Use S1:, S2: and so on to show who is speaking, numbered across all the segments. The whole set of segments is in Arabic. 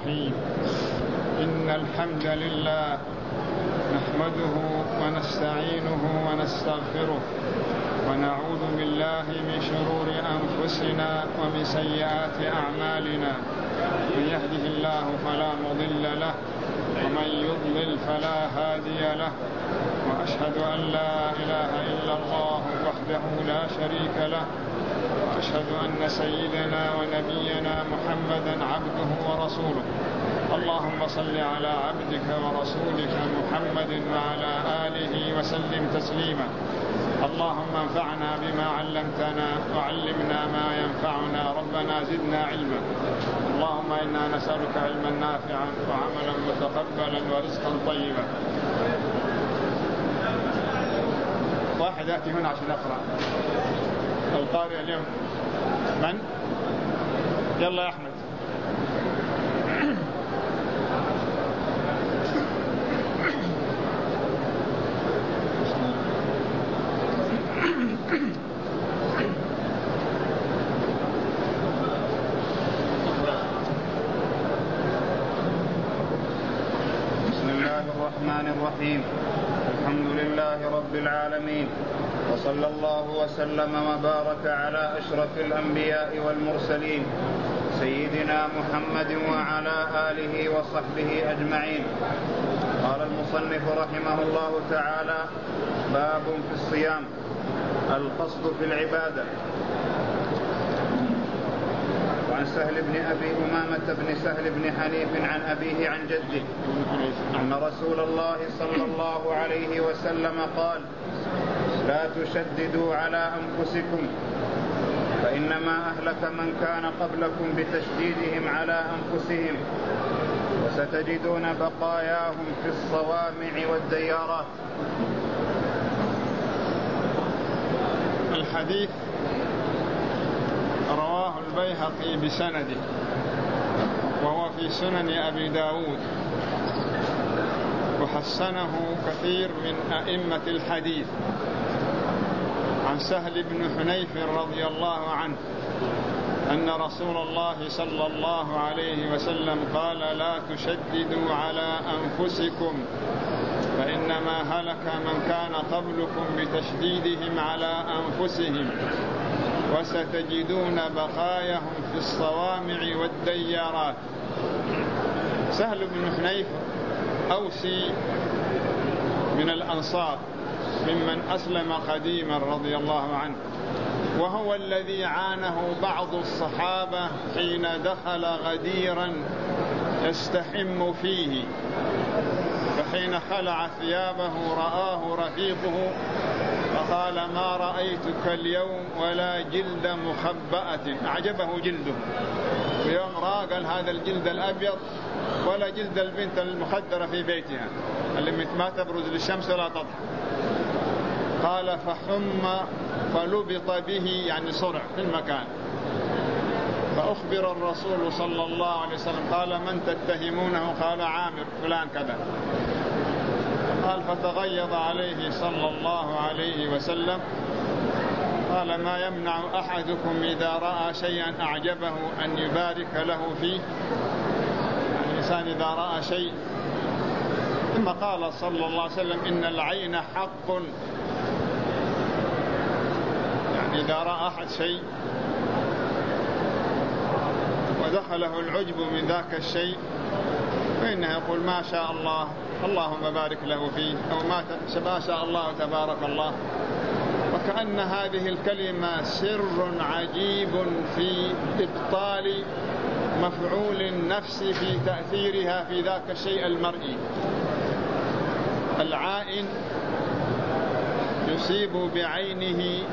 S1: الرحيم. إن الحمد لله نحمده ونستعينه ونستغفره ونعوذ بالله من شرور أنفسنا ومن سيئات أعمالنا. من يهده الله فلا مضل له ومن يضلل فلا هادي له، وأشهد أن لا إله إلا الله وحده لا شريك له، وأشهد أن سيدنا ونبينا محمدا عبده ورسوله. اللهم صل على عبدك ورسولك محمد وعلى آله وسلم تسليما. اللهم انفعنا بما علمتنا وعلمنا ما ينفعنا، ربنا زدنا علما. اللهم إنا نسألك علما نافعا وعملا متقبلا ورزقا طيبا. واحد يأتي هنا عشان أقرأ. القارئ اليوم من؟ يلا يا أحمد.
S2: بسم الله الرحمن الرحيم. الحمد لله رب العالمين، وصلى الله وسلم وبارك على أشرف الأنبياء والمرسلين سيدنا محمد وعلى آله وصحبه أجمعين. قال المصنف رحمه الله تعالى: باب في الصيام، القصد في العبادة. وعن سهل بن أبي أمامة بن سهل بن حنيف عن أبيه عن جده أن رسول الله صلى الله عليه وسلم قال: لا تشددوا على أنفسكم، فإنما أهلك من كان قبلكم بتشديدهم على أنفسهم، وستجدون بقاياهم في الصوامع والديارات.
S1: الحديث رواه البيهقي بسنده، وهو في سنن أبي داود، وحسنه كثير من أئمة الحديث. عن سهل بن حنيف رضي الله عنه أن رسول الله صلى الله عليه وسلم قال: لا تشددوا على أنفسكم، فإنما هلك من كان قبلكم بتشديدهم على أنفسهم، وستجدون بقاياهم في الصوامع والديارات. سهل بن حنيف أوسي من الأنصار، ممن أسلم قديما رضي الله عنه، وهو الذي عانه بعض الصحابة حين دخل غديرا يستحم فيه، فحين خلع ثيابه رآه رفيقه فقال: ما رأيتك اليوم ولا جلد مخبأة. أعجبه جلده، ويوم رأى قال: هذا الجلد الأبيض ولا جلد البنت المخدرة في بيتها اللي ما تبرز للشمس ولا تضحى. قال: فحم فلبط به، يعني صرع في المكان. فأخبر الرسول صلى الله عليه وسلم قال: من تتهمونه؟ قال: عامر فلان كذا. قال: فتغيظ عليه صلى الله عليه وسلم. قال: ما يمنع أحدكم إذا رأى شيئا أعجبه أن يبارك له فيه؟ يعني الإنسان إذا رأى شيء. ثم قال صلى الله عليه وسلم: إن العين حق، يعني إذا رأى أحد شيء ودخله العجب من ذاك الشيء فإنه يقول: ما شاء الله اللهم بارك له فيه، أو ما شاء الله تبارك الله. وكأن هذه الكلمة سر عجيب في إبطال مفعول النفس في تأثيرها في ذاك الشيء المرئي. العائن يصيب بعينه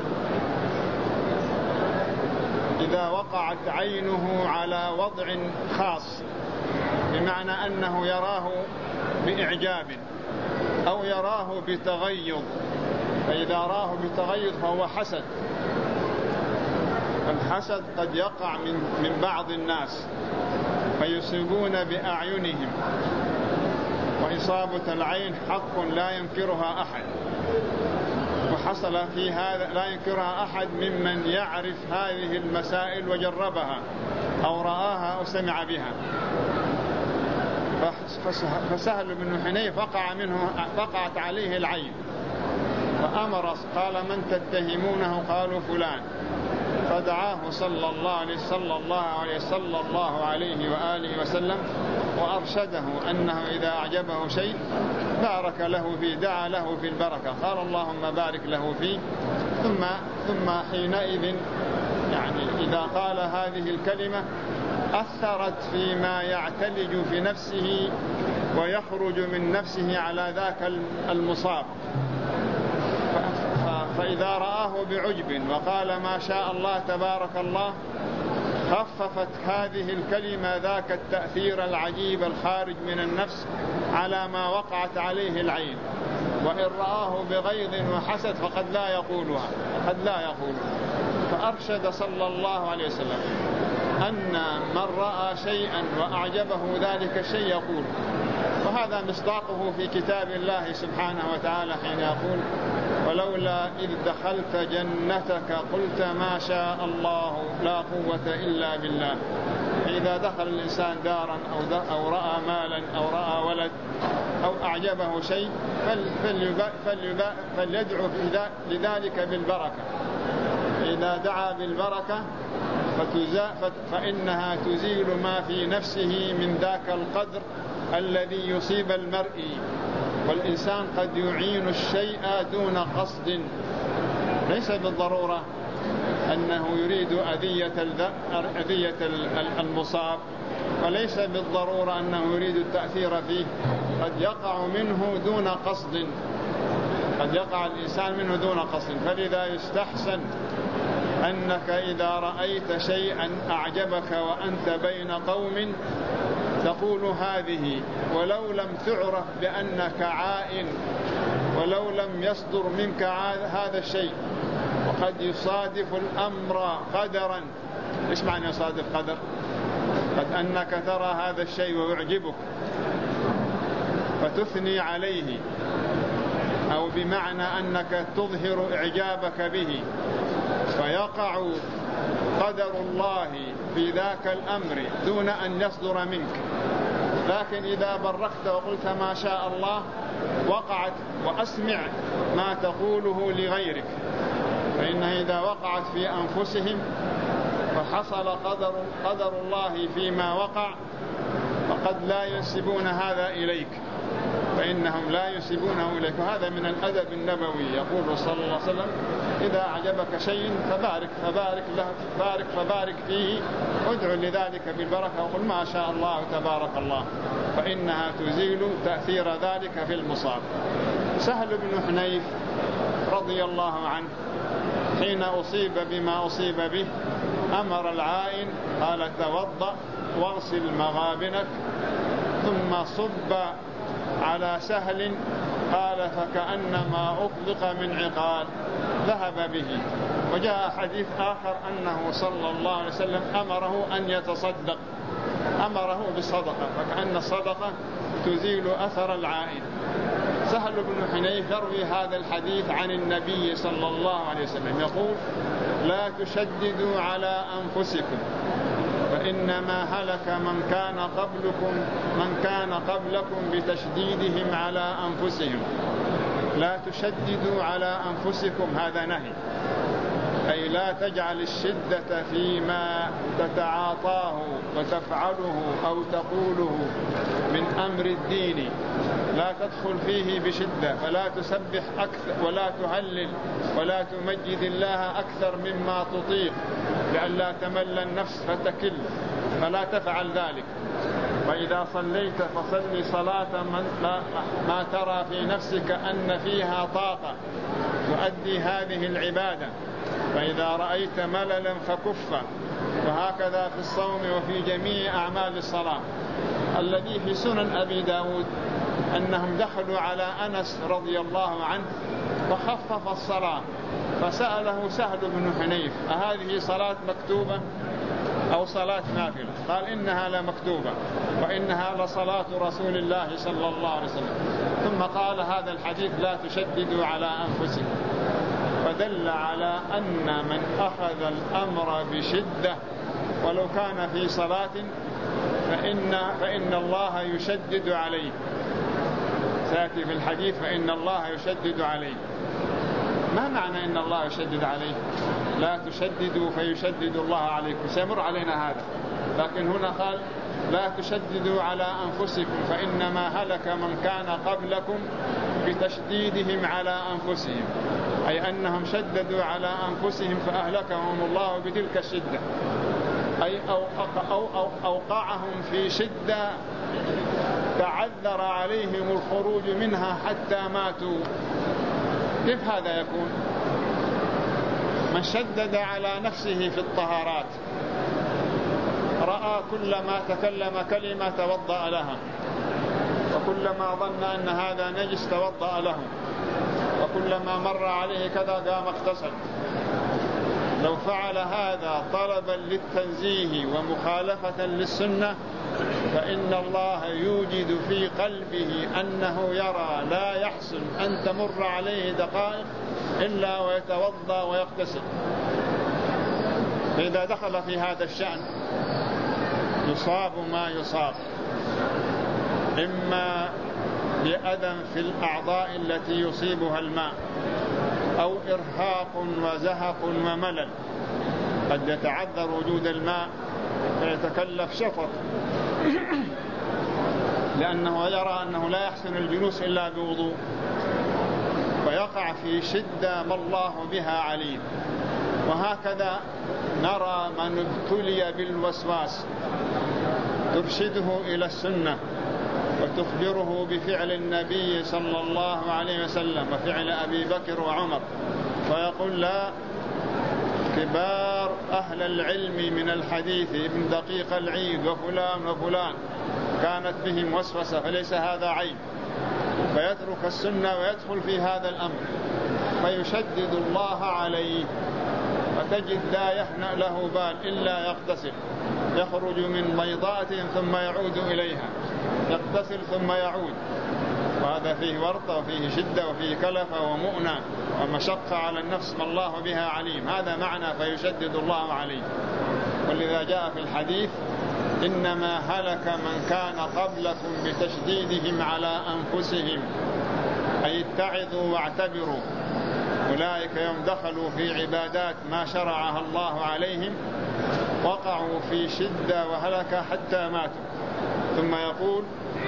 S1: إذا وقعت عينه على وضع خاص، بمعنى أنه يراه بإعجاب أو يراه بتغيظ، فإذا راه بتغيظ فهو حسد. الحسد قد يقع من بعض الناس فيصيبون بأعينهم، وإصابة العين حق لا ينكرها أحد، وحصل في هذا لا ينكرها أحد ممن يعرف هذه المسائل وجربها أو رآها أو سمع بها. فسهل بن حنيف وقعت عليه العين، فأمر قال من تتهمونه؟ قالوا فلان. فدعاه صلى الله عليه وآله وسلم وأرشده أنه إذا أعجبه شيء بارك له فيه، دعا له في البركة، قال اللهم بارك له فيه. ثم حينئذ يعني إذا قال هذه الكلمة أثرت فيما يعتلج في نفسه ويخرج من نفسه على ذاك المصاب، فإذا رآه بعجب وقال ما شاء الله تبارك الله خففت هذه الكلمة ذاك التأثير العجيب الخارج من النفس على ما وقعت عليه العين. وإن رآه بغيظ وحسد فقد لا يقولها. فأرشد صلى الله عليه وسلم أن من رأى شيئا وأعجبه ذلك الشيء يقول. وهذا مصداقه في كتاب الله سبحانه وتعالى حين يقول ولولا إذ دخلت جنتك قلت ما شاء الله لا قوة إلا بالله. إذا دخل الإنسان دارا أو رأى مالا أو رأى ولد أو أعجبه شيء فليدعو لذلك بالبركة. إذا دعا بالبركة فإنها تزيل ما في نفسه من ذاك القدر الذي يصيب المرء. والإنسان قد يعين الشيء دون قصد، ليس بالضرورة أنه يريد أذية المصاب، وليس بالضرورة أنه يريد التأثير فيه. قد يقع منه دون قصد، قد يقع الإنسان منه دون قصد. فلذا يستحسن أنك إذا رأيت شيئا أعجبك وأنت بين قوم تقول هذه، ولو لم تعرف بأنك عائن، ولو لم يصدر منك هذا الشيء. وقد يصادف الأمر قدرا. إيش معنى يصادف قدر؟ قد أنك ترى هذا الشيء ويعجبك فتثني عليه، أو بمعنى أنك تظهر إعجابك به، فيقع قدر الله في ذاك الأمر دون أن يصدر منك. لكن إذا بركت وقلت ما شاء الله وقعت. وأسمع ما تقوله لغيرك، فإنها إذا وقعت في أنفسهم فحصل قدر الله فيما وقع فقد لا ينسبون هذا إليك، فإنهم لا ينسبونه إليك. وهذا من الأدب النبوي. يقول صلى الله عليه وسلم إذا أعجبك شيء فبارك فيه، ادعو لذلك بالبركة وقل ما شاء الله تبارك الله، فإنها تزيل تأثير ذلك في المصاب. سهل بن حنيف رضي الله عنه حين أصيب بما أصيب به أمر العائن قال توضأ واغسل مغابنك ثم صب على سهل، قال فكأنما أطلق من عقال ذهب به. وجاء حديث آخر أنه صلى الله عليه وسلم أمره أن يتصدق، أمره بالصدقة، فكأن الصدقة تزيل أثر العائن. سهل بن حنيف يروي هذا الحديث عن النبي صلى الله عليه وسلم يقول لا تشددوا على أنفسكم فإنما هلك من كان قبلكم بتشديدهم على أنفسهم. لا تشددوا على أنفسكم، هذا نهي، أي لا تجعل الشدة فيما تتعاطاه وتفعله أو تقوله من أمر الدين، لا تدخل فيه بشدة، فلا تسبح أكثر ولا تهلل ولا تمجد الله أكثر مما تطيق لئلا تمل النفس فتكل، فلا تفعل ذلك. وإذا صليت فصل صلاة ما ترى في نفسك أن فيها طاقة تؤدي هذه العبادة، فإذا رأيت مللا فكف. وهكذا في الصوم وفي جميع أعمال الصلاة. الذي في سنن أبي داود أنهم دخلوا على أنس رضي الله عنه وخفف الصلاة، فسأله سهل بن حنيف أهذه صلاة مكتوبة أو صلاة نافلة؟ قال إنها لمكتوبة وإنها لصلاة رسول الله صلى الله عليه وسلم. ثم قال هذا الحديث لا تشددوا على أنفسكم، فدل على أن من أخذ الأمر بشدة ولو كان في صلاة فإن الله يشدد عليه، سيأتي في الحديث فإن الله يشدد عليه. ما معنى إن الله يشدد عليه؟ لا تشددوا فيشدد الله عليكم، سيمر علينا هذا، لكن هنا قال لا تشددوا على أنفسكم فإنما هلك من كان قبلكم بتشديدهم على أنفسهم، أي أنهم شددوا على أنفسهم فأهلكهم الله بتلك الشدة، أي أوقعهم في شدة تعذر عليهم الخروج منها حتى ماتوا. كيف هذا يكون؟ من شدد على نفسه في الطهارات رأى كلما تكلم كلمة توضأ لها، وكلما ظن أن هذا نجس توضأ له، وكلما مر عليه كذا قام اغتسل. لو فعل هذا طلبا للتنزيه ومخالفة للسنة فإن الله يوجد في قلبه أنه يرى لا يحسن أن تمر عليه دقائق إلا ويتوضأ ويغتسل. فإذا دخل في هذا الشأن يصاب ما يصاب، إما بأذى في الأعضاء التي يصيبها الماء، أو إرهاق وزهق وملل، قد يتعذر وجود الماء فيتكلف شفط لأنه يرى أنه لا يحسن الجلوس إلا بوضوء، ويقع في شدة ما الله بها عليم. وهكذا نرى من ابتلي بالوسواس ترشده إلى السنة وتخبره بفعل النبي صلى الله عليه وسلم وفعل أبي بكر وعمر، ويقول لا، كبار أهل العلم من الحديث ابن دقيق العيد وفلان وفلان كانت بهم وسوسة فليس هذا عيب، فيترك السنة ويدخل في هذا الأمر فيشدد الله عليه، وتجد لا يهنأ له بال إلا يغتسل، يخرج من بيضاءة ثم يعود إليها، يغتسل ثم يعود، وهذا فيه ورطة وفيه شدة وفيه كلفة ومؤنة ومشقة على النفس ما الله بها عليم. هذا معنى فيشدد الله عليه. ولذا جاء في الحديث إنما هلك من كان قبلكم بتشديدهم على أنفسهم، أي اتعظوا واعتبروا. أولئك يوم دخلوا في عبادات ما شرعها الله عليهم وقعوا في شدة وهلك حتى ماتوا. ثم يقول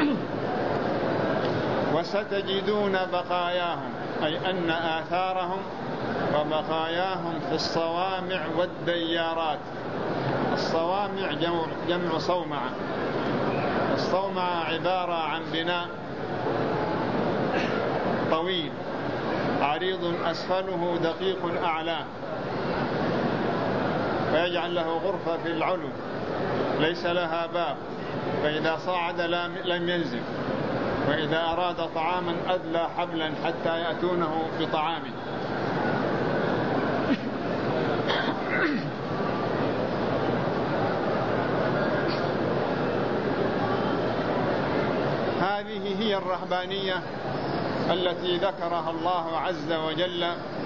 S1: وستجدون بقاياهم، أي أن آثارهم وبقاياهم في الصوامع والديارات. الصوامع جمع صومعة، الصومعة عبارة عن بناء طويل عريض أسفله دقيق أعلاه، فيجعل له غرفة في العلو ليس لها باب، فإذا صعد لم ينزل، وإذا أراد طعاما أدلى حبلا حتى يأتونه بطعامه. هذه هي الرهبانية التي ذكرها الله عز وجل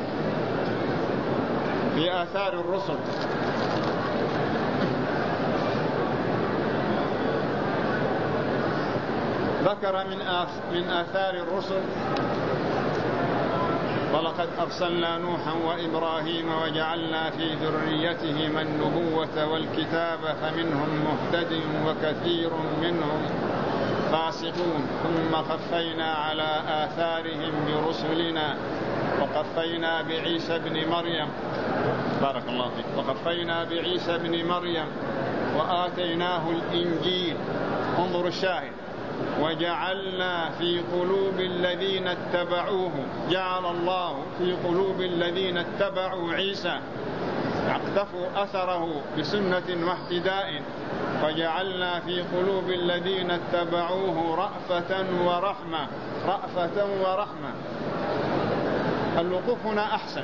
S1: في آثار الرسل. ذكر من آثار الرسل ولقد أرسلنا نوحا وإبراهيم وجعلنا في ذريتهما النبوة والكتاب فمنهم مهتد وكثير منهم فاسقون، ثم قفينا على آثارهم برسلنا وقفينا بعيسى بن مريم، بارك الله فيك، وقفينا بعيسى بن مريم وآتيناه الإنجيل. انظروا الشاهد، وجعلنا في قلوب الذين اتبعوه، جعل الله في قلوب الذين اتبعوا عيسى اقتفوا أثره بسنة واهتداء، وجعلنا في قلوب الذين اتبعوه رأفة ورحمة. رأفة ورحمة، الوقوف هنا أحسن،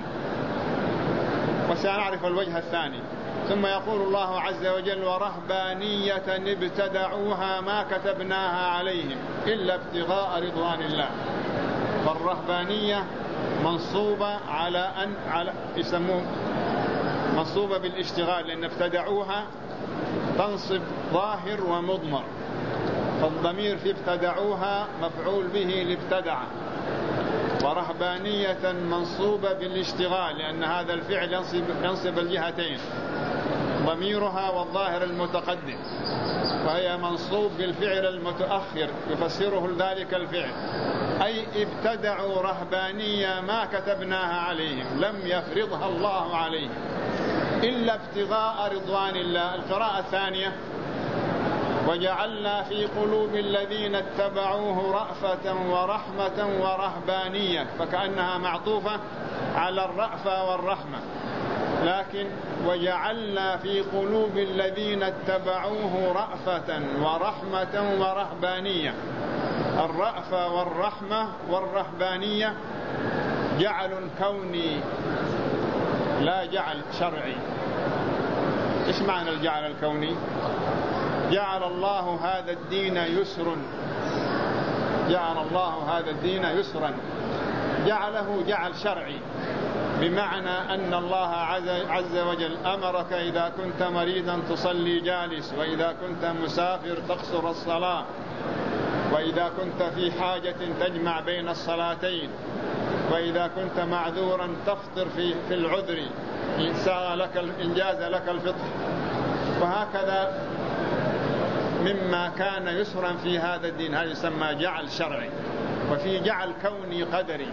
S1: وسنعرف الوجه الثاني. ثم يقول الله عز وجل ورهبانية ابتدعوها ما كتبناها عليهم إلا ابتغاء رضوان الله. فالرهبانية منصوبة على يسموه منصوبة بالاشتغال، لأن ابتدعوها تنصب ظاهر ومضمر، فالضمير في ابتدعوها مفعول به لابتدع، ورهبانية منصوبة بالاشتغال لأن هذا الفعل ينصب الجهتين، ضميرها والظاهر المتقدم، فهي منصوب بالفعل المتأخر يفسره ذلك الفعل، أي ابتدعوا رهبانية ما كتبناها عليهم، لم يفرضها الله عليهم إلا ابتغاء رضوان الله. القراءة الثانية: وجعلنا في قلوب الذين اتبعوه رأفة ورحمة ورهبانية، فكأنها معطوفة على الرأفة والرحمة، لكن وجعلنا في قلوب الذين اتبعوه رأفة ورحمة ورهبانية. الرأفة والرحمة والرهبانية جعل كوني لا جعل شرعي. إيش معنى الجعل الكوني؟ جعل الله هذا الدين يسر، جعل الله هذا الدين يسرا، جعله جعل شرعي، بمعنى أن الله عز وجل أمرك إذا كنت مريضا تصلي جالس، وإذا كنت مسافر تقصر الصلاة، وإذا كنت في حاجة تجمع بين الصلاتين، وإذا كنت معذورا تفطر في العذر إن جاز لك الفطر. وهكذا مما كان يسرا في هذا الدين، هذا يسمى جعل شرعي. وفي جعل كوني قدري: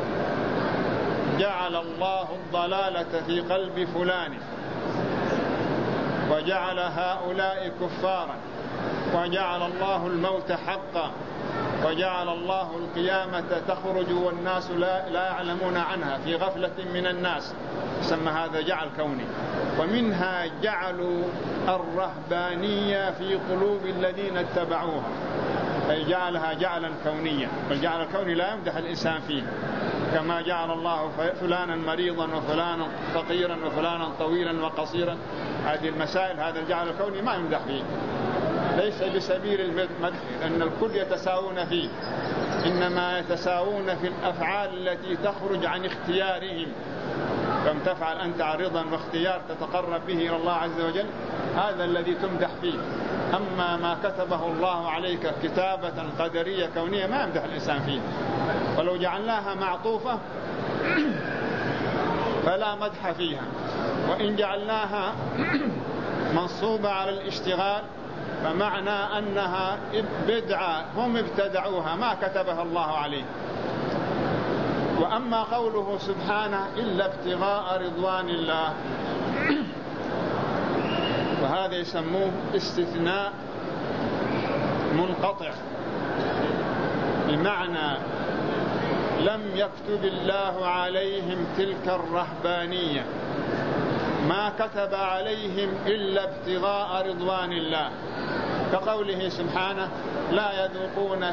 S1: جعل الله الضلالة في قلب فلان، وجعل هؤلاء كفارا، وجعل الله الموت حقا، وجعل الله القيامة تخرج والناس لا يعلمون عنها في غفلة من الناس، يسمى هذا جعل كوني. ومنها جعلوا الرهبانية في قلوب الذين اتبعوها، أي جعلها جعلا كونيا، والجعل الكوني لا يمدح الإنسان فيه، كما جعل الله فلانا مريضا وفلانا فقيرا وفلانا طويلا وقصيرا. هذه المسائل هذا الجعل الكوني ما يمدح فيه، ليس بسبيل المدح، لأن الكل يتساوون فيه، إنما يتساوون في الأفعال التي تخرج عن اختيارهم. كم تفعل أنت عرضا واختيار تتقرب به إلى الله عز وجل، هذا الذي تمدح فيه. أما ما كتبه الله عليك كتابة قدرية كونية ما يمدح الإنسان فيه. ولو جعلناها معطوفة فلا مدح فيها، وإن جعلناها منصوبة على الاشتغال فمعنى أنها بدعة هم ابتدعوها ما كتبها الله عليه. وأما قوله سبحانه إلا ابتغاء رضوان الله، فهذا يسموه استثناء منقطع، بمعنى لم يكتب الله عليهم تلك الرهبانية، ما كتب عليهم إلا ابتغاء رضوان الله، كقوله سبحانه لا يذوقون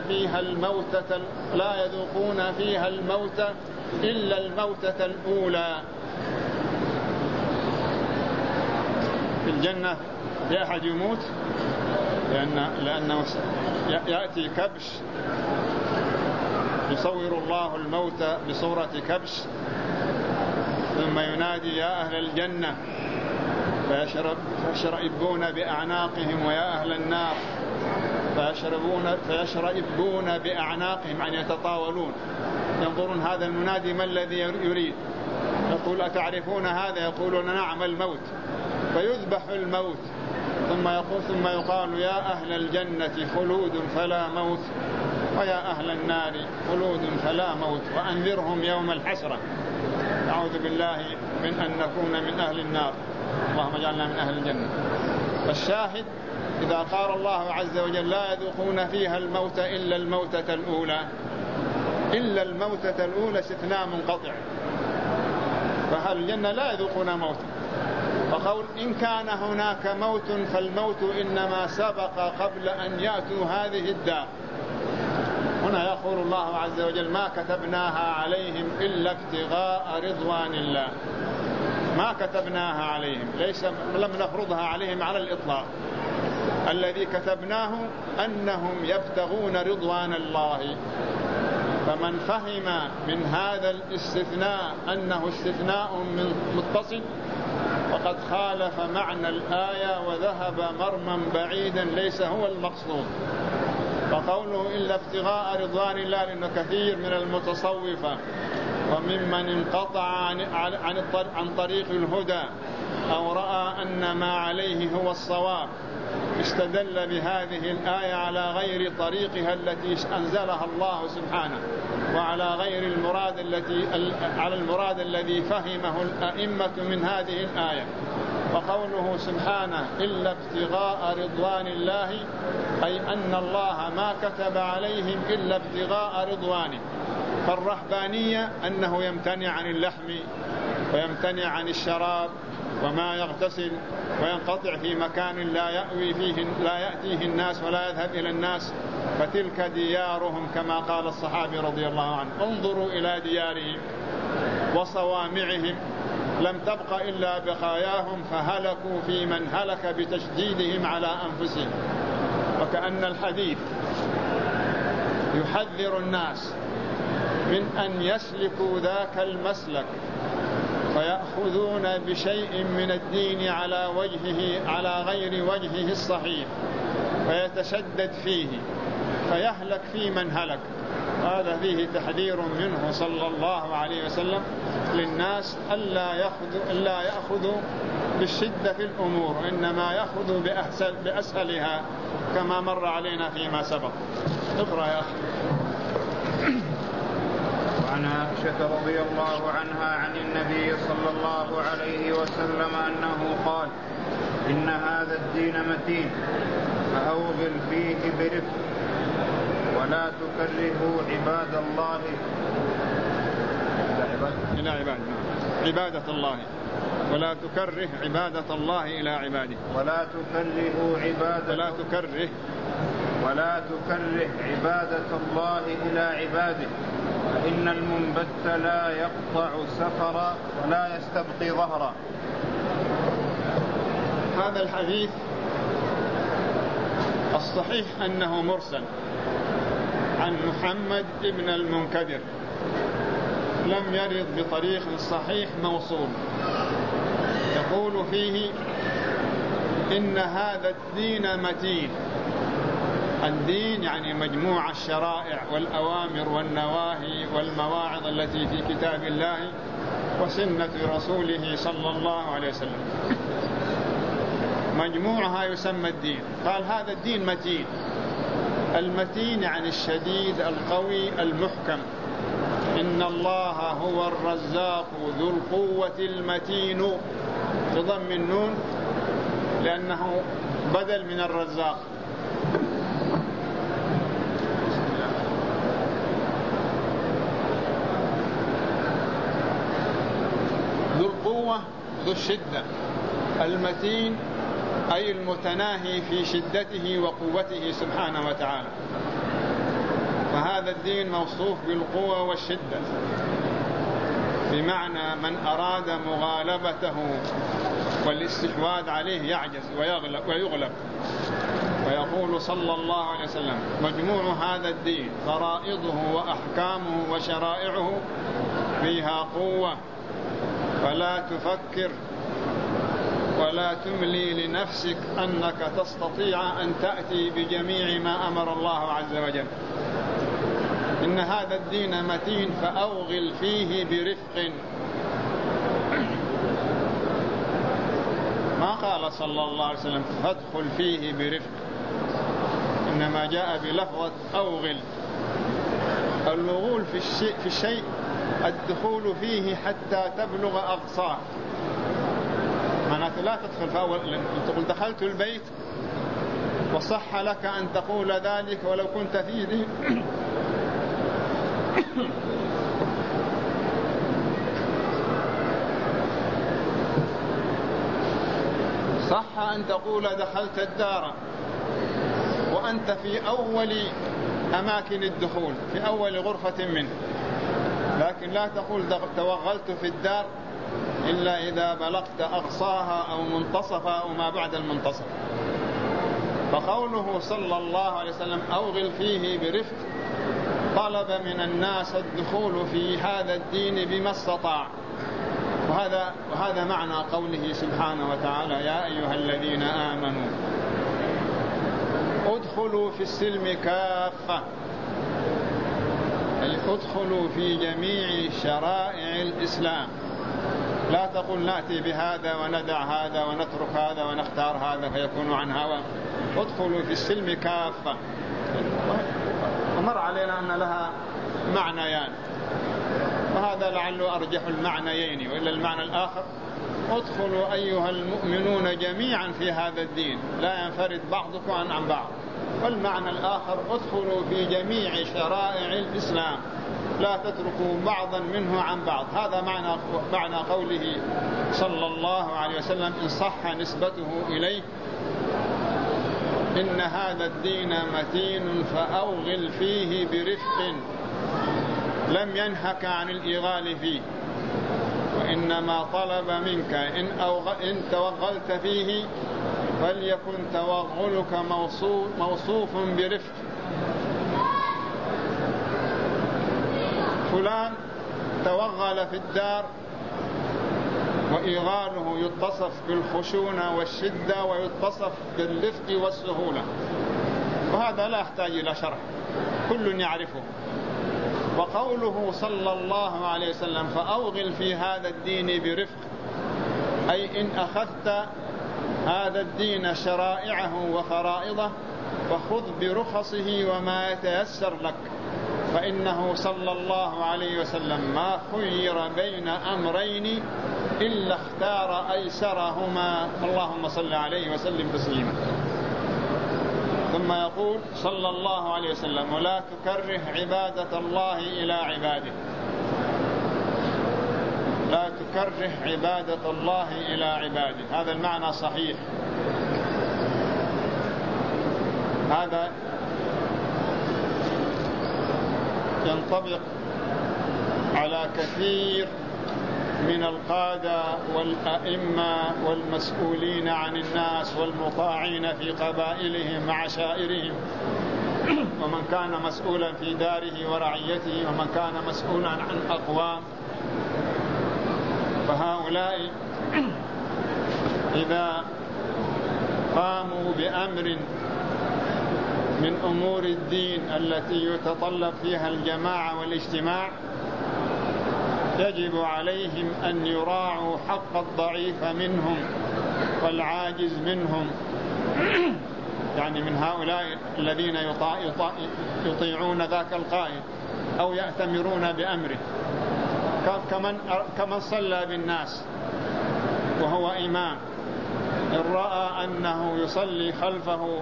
S1: فيها الموت إلا الموتة الأولى. في الجنة في أحد يموت لأنه يأتي كبش، يصور الله الموت بصورة كبش، ثم ينادي يا أهل الجنة فيشرئبون بأعناقهم ويا أهل النار فيشرئبون بأعناقهم، يعني يتطاولون، ينظرون هذا المنادي ما الذي يريد، يقول أتعرفون هذا؟ يقولون نعم الموت، فيذبح الموت، ثم يقال يا أهل الجنة خلود فلا موت، ويا أهل النار خلود فلا موت، وأنذرهم يوم الحسرة. أعوذ بالله من أن نكون من أهل النار، اللهم اجعلنا من أهل الجنة. فالشاهد إذا قال الله عز وجل لا يذوقون فيها الموت إلا الموتة الأولى، إلا الموتة الأولى استثناء منقطع، فأهل الجنة لا يذوقون موتا. فقول إن كان هناك موت فالموت إنما سبق قبل أن يأتوا هذه الدار. هنا يقول الله عز وجل ما كتبناها عليهم إلا ابتغاء رضوان الله، ما كتبناها عليهم، لم نفرضها عليهم على الإطلاق. الذي كتبناه أنهم يبتغون رضوان الله. فمن فهم من هذا الاستثناء أنه استثناء متصل وقد خالف معنى الآية وذهب مرما بعيدا ليس هو المقصود. فقوله إلا ابتغاء رضوان الله، لأن كثير من المتصوفة وممن انقطع عن طريق الهدى أو رأى أن ما عليه هو الصواب استدل بهذه الآية على غير طريقها التي أنزلها الله سبحانه، وعلى غير المراد الذي فهمه الأئمة من هذه الآية. وقوله سبحانه إلا ابتغاء رضوان الله، أي أن الله ما كتب عليهم إلا ابتغاء رضوانه. فالرهبانية أنه يمتنع عن اللحم ويمتنع عن الشراب وما يغتسل وينقطع في مكان لا يأتيه الناس ولا يذهب إلى الناس، فتلك ديارهم كما قال الصحابي رضي الله عنه: انظروا إلى ديارهم وصوامعهم لم تبق إلا بقاياهم فهلكوا في من هلك بتشديدهم على أنفسهم. وكأن الحديث يحذر الناس من أن يسلكوا ذاك المسلك فيأخذون بشيء من الدين على غير وجهه الصحيح فيتشدد فيه فيهلك في من هلك. هذا فيه تحذير منه صلى الله عليه وسلم للناس ألا يأخذوا بالشدة في الأمور، إنما يأخذوا بأسهلها كما مر علينا فيما سبق. اقرأ يا أخي.
S2: وعن عائشة رضي الله عنها عن النبي صلى الله عليه وسلم أنه قال: إن هذا الدين متين فأوغل فيه برفق ولا تكرهوا عبادة الله
S1: إلى عبادة الله، ولا تكره عبادة الله إلى عباده،
S2: ولا تكره عبادة الله إلى عباده، فإن المنبت لا يقطع سفرا ولا يستبقي ظهرا.
S1: هذا الحديث الصحيح أنه مرسل عن محمد ابن المنكدر، لم يرد بطريق صحيح موصول. يقول فيه: إن هذا الدين متين. الدين يعني مجموع الشرائع والأوامر والنواهي والمواعظ التي في كتاب الله وسنة رسوله صلى الله عليه وسلم، مجموعها يسمى الدين. قال هذا الدين متين. المتين يعني الشديد القوي المحكم. إن الله هو الرزاق ذو القوة المتين، بضم النون لأنه بدل من الرزاق. ذو القوة ذو الشدة، المتين أي المتناهي في شدته وقوته سبحانه وتعالى. فهذا الدين موصوف بالقوة والشدة، بمعنى من أراد مغالبته والاستحواذ عليه يعجز ويغلب. ويقول صلى الله عليه وسلم: مجموع هذا الدين فرائضه وأحكامه وشرائعه فيها قوة، فلا تفكر ولا تملي لنفسك أنك تستطيع أن تأتي بجميع ما أمر الله عز وجل. إن هذا الدين متين فأوغل فيه برفق. ما قال صلى الله عليه وسلم فادخل فيه برفق، إنما جاء بلفظة أوغل. الوغول في الشيء الدخول فيه حتى تبلغ أقصاه. معناته لا تدخل فأول، تقول دخلت البيت وصح لك أن تقول ذلك ولو كنت فيه صح أن تقول دخلت الدار وأنت في أول أماكن الدخول، في أول غرفة منه، لكن لا تقول توغلت في الدار إلا إذا بلغت أقصاها أو منتصفها أو ما بعد المنتصف. فقوله صلى الله عليه وسلم أوغل فيه برفق طلب من الناس الدخول في هذا الدين بما استطاع. وهذا معنى قوله سبحانه وتعالى: يا أيها الذين آمنوا ادخلوا في السلم كافة، أي ادخلوا في جميع شرائع الإسلام. لا تقل نأتي بهذا وندع هذا ونترك هذا ونختار هذا فيكون عن هوى. ادخلوا في السلم كافة. ومر علينا أن لها معنيان، وهذا لعله أرجح المعنيين، وإلا المعنى الآخر: ادخلوا أيها المؤمنون جميعا في هذا الدين، لا ينفرد بعضكم عن بعض. والمعنى الآخر: ادخلوا في جميع شرائع الإسلام، لا تتركوا بعضا منه عن بعض. هذا معنى قوله صلى الله عليه وسلم إن صح نسبته إليه: إن هذا الدين متين فأوغل فيه برفق، لم ينهك عن الإغال فيه، وإنما طلب منك إن توغلت فيه فليكن توغلك موصوف برفق. فلان توغل في الدار، وإغاله يتصف بالخشونة والشدة ويتصف بالرفق والسهولة، وهذا لا يحتاج إلى شرح، كل يعرفه. وقوله صلى الله عليه وسلم فأوغل في هذا الدين برفق، أي إن أخذت هذا الدين شرائعه وفرائضه فخذ برخصه وما يتيسر لك، فإنه صلى الله عليه وسلم ما خير بين أمرين إلا اختار أيسرهما، اللهم صل عليه وسلم تسليما. ثم يقول صلى الله عليه وسلم: ولا تكره عبادة الله إلى عباده، لا تكره عبادة الله إلى عباده. هذا المعنى صحيح، هذا ينطبق على كثير من القادة والأئمة والمسؤولين عن الناس والمطاعين في قبائلهم وعشائرهم، ومن كان مسؤولا في داره ورعيته، ومن كان مسؤولا عن أقوام. فهؤلاء إذا قاموا بأمر من أمور الدين التي يتطلب فيها الجماعة والاجتماع يجب عليهم أن يراعوا حق الضعيف منهم والعاجز منهم، يعني من هؤلاء الذين يطيعون ذاك القائد أو يأتمرون بأمره، كمن صلى بالناس وهو إمام، إن رأى أنه يصلي خلفه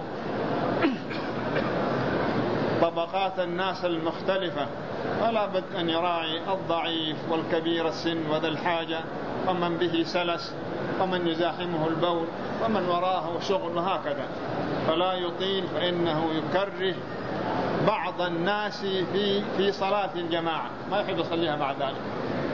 S1: طبقات الناس المختلفة فلا بد أن يراعي الضعيف والكبير السن وذا الحاجة ومن به سلس ومن يزاحمه البول ومن وراءه شغل، وهكذا. فلا يطيل، فإنه يكره بعض الناس في صلاة الجماعة، ما يحب يصليها بعد ذلك.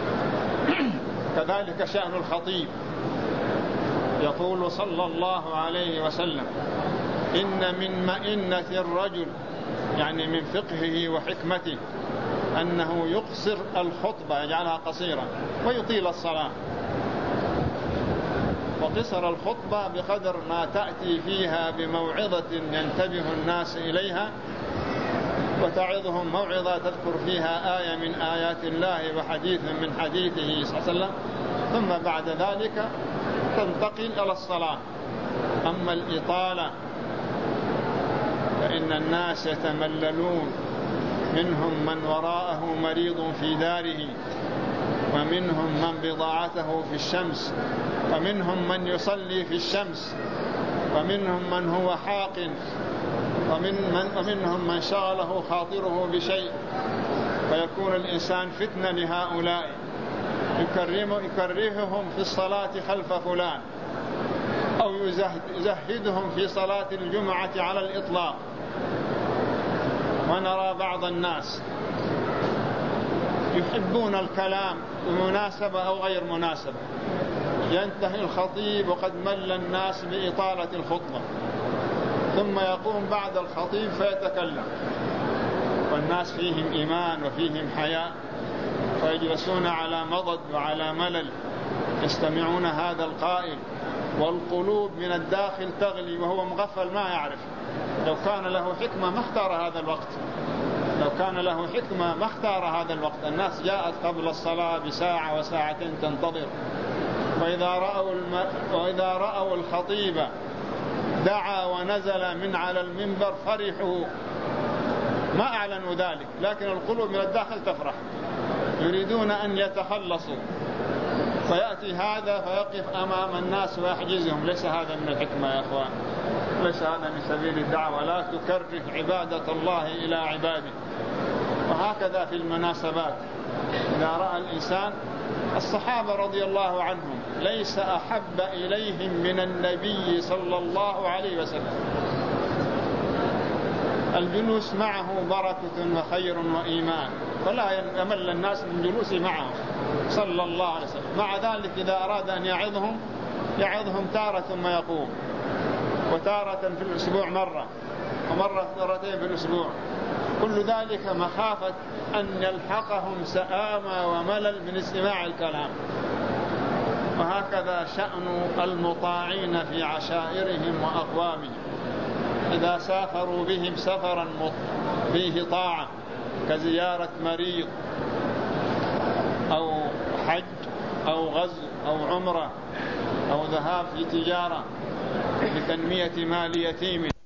S1: كذلك شأن الخطيب. يقول صلى الله عليه وسلم: إن من مئنة الرجل، يعني من فقهه وحكمته، أنه يقصر الخطبة، يجعلها قصيرة، ويطيل الصلاة. وقصر الخطبة بقدر ما تأتي فيها بموعظة ينتبه الناس إليها، وتعظهم موعظة تذكر فيها آية من آيات الله وحديث من حديثه صلى الله عليه وسلم، ثم بعد ذلك تنتقل إلى الصلاة. أما الإطالة فإن الناس يتمللون، منهم من وراءه مريض في داره، ومنهم من بضاعته في الشمس، ومنهم من يصلي في الشمس، ومنهم من هو حاق، ومنهم من شغله خاطره بشيء، فيكون الإنسان فتنة لهؤلاء، يكرههم في الصلاة خلف فلان، أو يزهدهم في صلاة الجمعة على الإطلاق. ونرى بعض الناس يحبون الكلام بمناسبة أو غير مناسبة، ينتهي الخطيب وقد مل الناس بإطالة الخطبة، ثم يقوم بعد الخطيب فيتكلم، والناس فيهم إيمان وفيهم حياء، فيجلسون على مضض وعلى ملل، يستمعون هذا القائل، والقلوب من الداخل تغلي وهو مغفل ما يعرف. لو كان له حكمة ما اختار هذا الوقت، لو كان له حكمة ما اختار هذا الوقت. الناس جاءت قبل الصلاة بساعة وساعتين تنتظر، وإذا رأوا الخطيب دعا ونزل من على المنبر فرحوا، ما أعلنوا ذلك، لكن القلوب من الداخل تفرح، يريدون أن يتخلصوا. فيأتي هذا فيقف أمام الناس ويحجزهم. ليس هذا من الحكمة يا أخوان، ليس هذا من سبيل الدعوة. لا تكره عبادة الله إلى عباده. وهكذا في المناسبات، إذا رأى الإنسان، الصحابة رضي الله عنهم ليس أحب إليهم من النبي صلى الله عليه وسلم. الجلوس معه بركة وخير وإيمان، فلا يمل الناس من جلوس معه صلى الله عليه وسلم. مع ذلك إذا أراد أن يعظهم تارة ثم يقوم، وتارة في الأسبوع مرة، مرتين في الأسبوع. كل ذلك مخافة أن يلحقهم سآمة وملل من استماع الكلام. وهكذا شأن المطاعين في عشائرهم وأقوامهم، إذا سافروا بهم سفرا فيه طاعة كزيارة مريض أو حج أو غزو أو عمرة أو ذهاب في تجارة لتنمية مال يتيم